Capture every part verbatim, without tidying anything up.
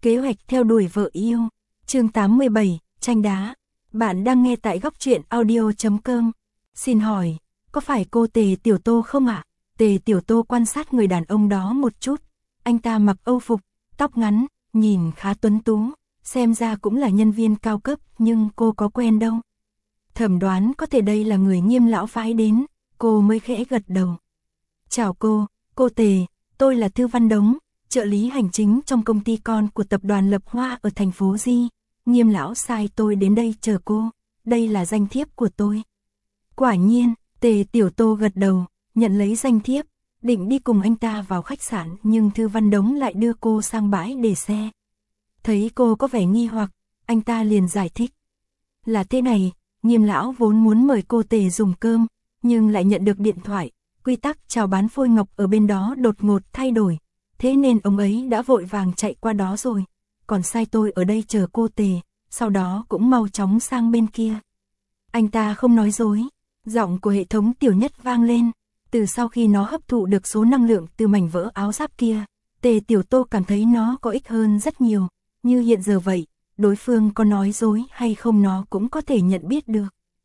Kế hoạch theo đuổi vợ yêu. Chương tám mươi bảy, tranh đá. Bạn đang nghe tại góc truyện audio chấm com. Xin hỏi, có phải cô Tề Tiểu Tô không ạ? Tề Tiểu Tô quan sát người đàn ông đó một chút. Anh ta mặc âu phục, tóc ngắn, nhìn khá tuấn tú, xem ra cũng là nhân viên cao cấp, nhưng cô có quen đâu. Thẩm đoán có thể đây là người Nghiêm lão phái đến, cô mới khẽ gật đầu. Chào cô, cô Tề, tôi là Thư Văn Đống, trợ lý hành chính trong công ty con của tập đoàn Lập Hoa ở thành phố Di. Nghiêm lão sai tôi đến đây chờ cô, đây là danh thiếp của tôi. Quả nhiên, Tề Tiểu Tô gật đầu, nhận lấy danh thiếp, định đi cùng anh ta vào khách sạn, nhưng Thư Văn Đống lại đưa cô sang bãi để xe. Thấy cô có vẻ nghi hoặc, anh ta liền giải thích. Là thế này, Nghiêm lão vốn muốn mời cô Tề dùng cơm, nhưng lại nhận được điện thoại, quy tắc chào bán phôi ngọc ở bên đó đột ngột thay đổi, thế nên ông ấy đã vội vàng chạy qua đó rồi, còn sai tôi ở đây chờ cô Tề, sau đó cũng mau chóng sang bên kia. Anh ta không nói dối, giọng của hệ thống Tiểu Nhất vang lên, từ sau khi nó hấp thụ được số năng lượng từ mảnh vỡ áo giáp kia, Tề Tiểu Tô cảm thấy nó có ích hơn rất nhiều, như hiện giờ vậy, đối phương có nói dối hay không nó cũng có thể nhận biết được.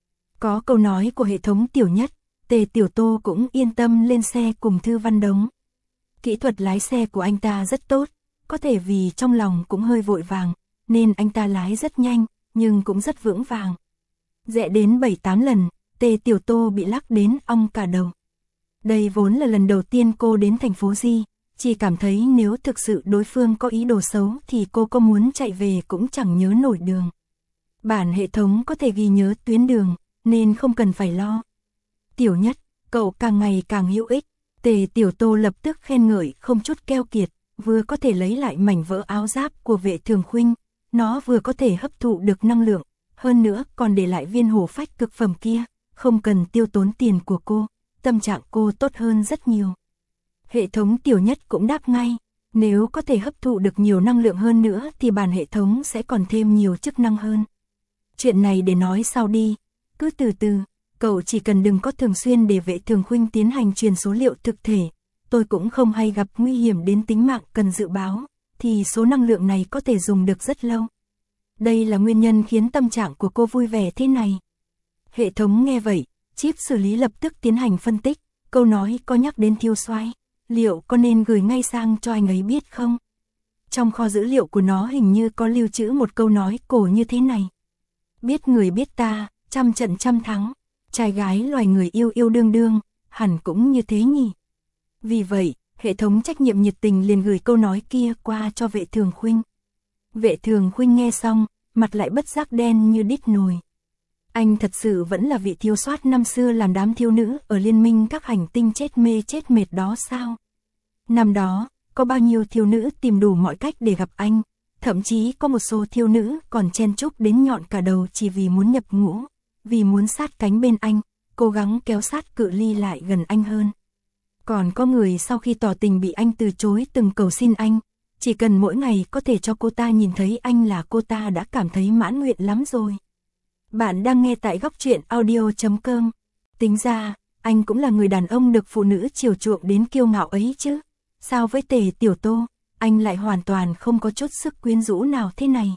Có câu nói của hệ thống Tiểu Nhất, Tề Tiểu Tô cũng yên tâm lên xe cùng Thư Văn Đống. Kỹ thuật lái xe của anh ta rất tốt, có thể vì trong lòng cũng hơi vội vàng, nên anh ta lái rất nhanh, nhưng cũng rất vững vàng. Rẽ đến bảy tám lần, Tề Tiểu Tô bị lắc đến ong cả đầu. Đây vốn là lần đầu tiên cô đến thành phố Di, chỉ cảm thấy nếu thực sự đối phương có ý đồ xấu thì cô có muốn chạy về cũng chẳng nhớ nổi đường. Bản hệ thống có thể ghi nhớ tuyến đường, nên không cần phải lo. Tiểu Nhất, cậu càng ngày càng hữu ích. Tề Tiểu Tô lập tức khen ngợi không chút keo kiệt, vừa có thể lấy lại mảnh vỡ áo giáp của Vệ Thường Khuynh, nó vừa có thể hấp thụ được năng lượng, hơn nữa còn để lại viên hổ phách cực phẩm kia, không cần tiêu tốn tiền của cô, tâm trạng cô tốt hơn rất nhiều. Hệ thống Tiểu Nhất cũng đáp ngay, nếu có thể hấp thụ được nhiều năng lượng hơn nữa thì bản hệ thống sẽ còn thêm nhiều chức năng hơn. Chuyện này để nói sau đi, cứ từ từ, cậu chỉ cần đừng có thường xuyên để Vệ Thường Khuynh tiến hành truyền số liệu thực thể, tôi cũng không hay gặp nguy hiểm đến tính mạng cần dự báo, thì số năng lượng này có thể dùng được rất lâu. Đây là nguyên nhân khiến tâm trạng của cô vui vẻ thế này. Hệ thống nghe vậy, chip xử lý lập tức tiến hành phân tích, câu nói có nhắc đến Thiêu Soái, liệu có nên gửi ngay sang cho anh ấy biết không? Trong kho dữ liệu của nó hình như có lưu trữ một câu nói cổ như thế này. Biết người biết ta, trăm trận trăm thắng, trai gái loài người yêu yêu đương đương, hẳn cũng như thế nhỉ. Vì vậy, hệ thống trách nhiệm nhiệt tình liền gửi câu nói kia qua cho Vệ Thường Khuynh. Vệ Thường Khuynh nghe xong, mặt lại bất giác đen như đít nồi. Anh thật sự vẫn là vị thiêu soát năm xưa làm đám thiếu nữ ở liên minh các hành tinh chết mê chết mệt đó sao? Năm đó, có bao nhiêu thiếu nữ tìm đủ mọi cách để gặp anh, thậm chí có một số thiếu nữ còn chen chúc đến nhọn cả đầu chỉ vì muốn nhập ngũ, vì muốn sát cánh bên anh, cố gắng kéo sát cự ly lại gần anh hơn. Còn có người sau khi tỏ tình bị anh từ chối từng cầu xin anh, chỉ cần mỗi ngày có thể cho cô ta nhìn thấy anh là cô ta đã cảm thấy mãn nguyện lắm rồi. Bạn đang nghe tại góc truyện audio chấm com. Tính ra, anh cũng là người đàn ông được phụ nữ chiều chuộng đến kiêu ngạo ấy chứ. Sao với Tề Tiểu Tô, anh lại hoàn toàn không có chút sức quyến rũ nào thế này.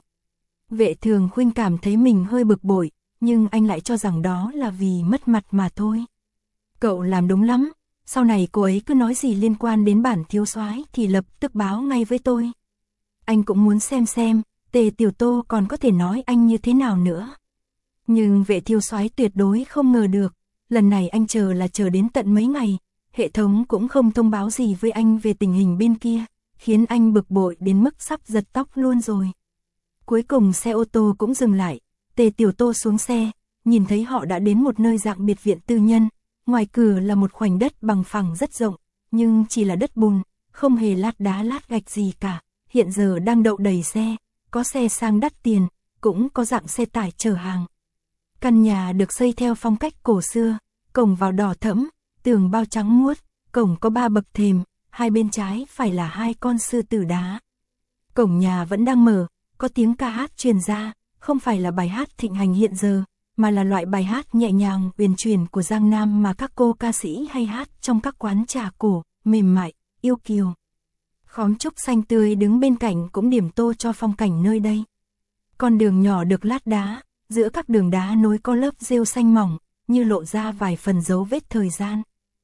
Vệ Thường Khuynh cảm thấy mình hơi bực bội, nhưng anh lại cho rằng đó là vì mất mặt mà thôi. Cậu làm đúng lắm, sau này cô ấy cứ nói gì liên quan đến bản thiếu soái thì lập tức báo ngay với tôi. Anh cũng muốn xem xem, Tề Tiểu Tô còn có thể nói anh như thế nào nữa. Nhưng Vệ thiếu soái tuyệt đối không ngờ được, lần này anh chờ là chờ đến tận mấy ngày, hệ thống cũng không thông báo gì với anh về tình hình bên kia, khiến anh bực bội đến mức sắp giật tóc luôn rồi. Cuối cùng xe ô tô cũng dừng lại, Tề Tiểu Tô xuống xe, nhìn thấy họ đã đến một nơi dạng biệt viện tư nhân, ngoài cửa là một khoảnh đất bằng phẳng rất rộng, nhưng chỉ là đất bùn, không hề lát đá lát gạch gì cả, hiện giờ đang đậu đầy xe, có xe sang đắt tiền, cũng có dạng xe tải chở hàng. Căn nhà được xây theo phong cách cổ xưa, cổng vào đỏ thẫm, tường bao trắng muốt, cổng có ba bậc thềm, hai bên trái phải là hai con sư tử đá. Cổng nhà vẫn đang mở, có tiếng ca hát truyền ra, không phải là bài hát thịnh hành hiện giờ, mà là loại bài hát nhẹ nhàng, uyển chuyển của Giang Nam mà các cô ca sĩ hay hát trong các quán trà cổ, mềm mại, yêu kiều. Khóm trúc xanh tươi đứng bên cạnh cũng điểm tô cho phong cảnh nơi đây. Con đường nhỏ được lát đá, giữa các đường đá nối có lớp rêu xanh mỏng, như lộ ra vài phần dấu vết thời gian.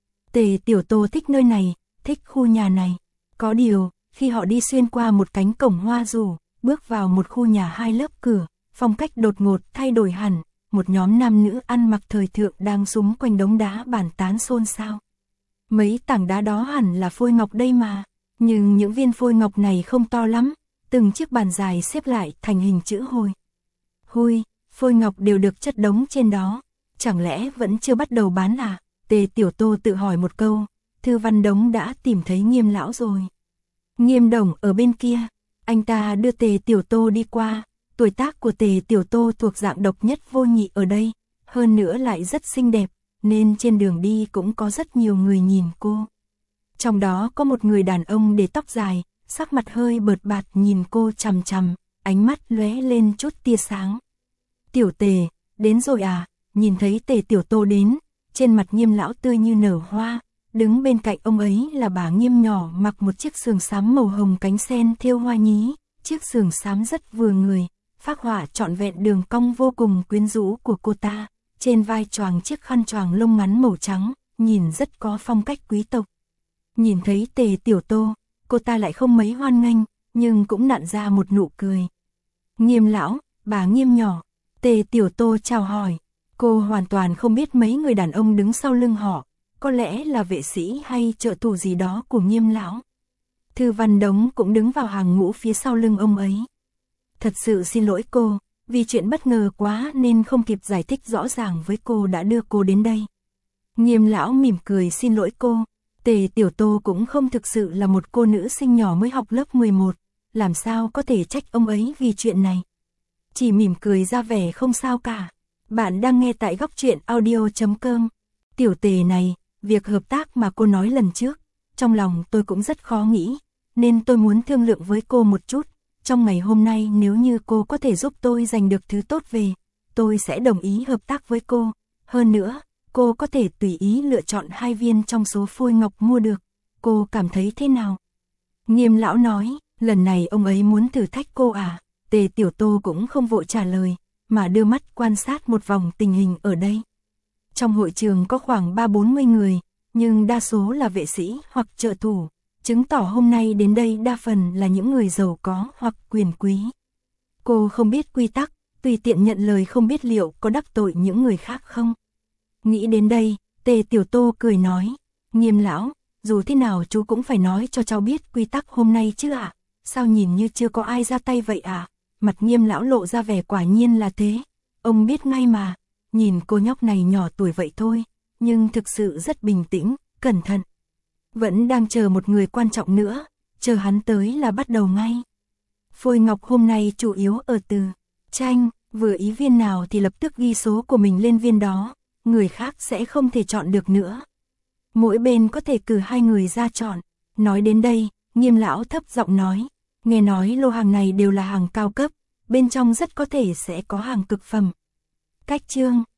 Tề Tiểu Tô thích nơi này, thích khu nhà này. Có điều, khi họ đi xuyên qua một cánh cổng hoa rủ, bước vào một khu nhà hai lớp cửa, phong cách đột ngột thay đổi hẳn, một nhóm nam nữ ăn mặc thời thượng đang xúm quanh đống đá bàn tán xôn xao. Mấy tảng đá đó hẳn là phôi ngọc đây mà, nhưng những viên phôi ngọc này không to lắm, từng chiếc bàn dài xếp lại thành hình chữ hồi. Hui, phôi ngọc đều được chất đống trên đó, chẳng lẽ vẫn chưa bắt đầu bán à? Tề Tiểu Tô tự hỏi một câu, Thư Văn Đống đã tìm thấy Nghiêm lão rồi. Nghiêm Đồng ở bên kia, anh ta đưa Tề Tiểu Tô đi qua, tuổi tác của Tề Tiểu Tô thuộc dạng độc nhất vô nhị ở đây, hơn nữa lại rất xinh đẹp, nên trên đường đi cũng có rất nhiều người nhìn cô. Trong đó có một người đàn ông để tóc dài, sắc mặt hơi bợt bạt nhìn cô chằm chằm, ánh mắt lóe lên chút tia sáng. Tiểu Tề, đến rồi à? Nhìn thấy Tề Tiểu Tô đến, trên mặt Nghiêm lão tươi như nở hoa, đứng bên cạnh ông ấy là bà Nghiêm nhỏ mặc một chiếc sườn xám màu hồng cánh sen thêu hoa nhí, chiếc sườn xám rất vừa người, phác họa trọn vẹn đường cong vô cùng quyến rũ của cô ta, trên vai choàng chiếc khăn choàng lông ngắn màu trắng, nhìn rất có phong cách quý tộc. Nhìn thấy Tề Tiểu Tô, cô ta lại không mấy hoan nghênh, nhưng cũng nặn ra một nụ cười. Nghiêm lão, bà Nghiêm nhỏ, Tề Tiểu Tô chào hỏi. Cô hoàn toàn không biết mấy người đàn ông đứng sau lưng họ, có lẽ là vệ sĩ hay trợ thủ gì đó của Nghiêm lão. Thư Văn Đống cũng đứng vào hàng ngũ phía sau lưng ông ấy. Thật sự xin lỗi cô, vì chuyện bất ngờ quá nên không kịp giải thích rõ ràng với cô đã đưa cô đến đây. Nghiêm lão mỉm cười xin lỗi cô, Tề Tiểu Tô cũng không thực sự là một cô nữ sinh nhỏ mới học lớp mười một, làm sao có thể trách ông ấy vì chuyện này. Chỉ mỉm cười ra vẻ không sao cả. Bạn đang nghe tại góc truyện audio chấm com. Tiểu Tề này, việc hợp tác mà cô nói lần trước, trong lòng tôi cũng rất khó nghĩ, nên tôi muốn thương lượng với cô một chút. Trong ngày hôm nay nếu như cô có thể giúp tôi giành được thứ tốt về, tôi sẽ đồng ý hợp tác với cô. Hơn nữa, cô có thể tùy ý lựa chọn hai viên trong số phôi ngọc mua được. Cô cảm thấy thế nào? Nghiêm lão nói, lần này ông ấy muốn thử thách cô à? Tề Tiểu Tô cũng không vội trả lời, mà đưa mắt quan sát một vòng tình hình ở đây. Trong hội trường có khoảng ba bốn mươi người, nhưng đa số là vệ sĩ hoặc trợ thủ, chứng tỏ hôm nay đến đây đa phần là những người giàu có hoặc quyền quý. Cô không biết quy tắc, tùy tiện nhận lời không biết liệu có đắc tội những người khác không. Nghĩ đến đây, Tề Tiểu Tô cười nói, Nghiêm lão, dù thế nào chú cũng phải nói cho cháu biết quy tắc hôm nay chứ ạ. À? Sao nhìn như chưa có ai ra tay vậy à? Mặt Nghiêm lão lộ ra vẻ quả nhiên là thế. Ông biết ngay mà, nhìn cô nhóc này nhỏ tuổi vậy thôi, nhưng thực sự rất bình tĩnh, cẩn thận. Vẫn đang chờ một người quan trọng nữa, chờ hắn tới là bắt đầu ngay. Phôi ngọc hôm nay chủ yếu ở từ tranh, vừa ý viên nào thì lập tức ghi số của mình lên viên đó, người khác sẽ không thể chọn được nữa. Mỗi bên có thể cử hai người ra chọn. Nói đến đây, Nghiêm lão thấp giọng nói, nghe nói lô hàng này đều là hàng cao cấp, bên trong rất có thể sẽ có hàng cực phẩm. Cách chương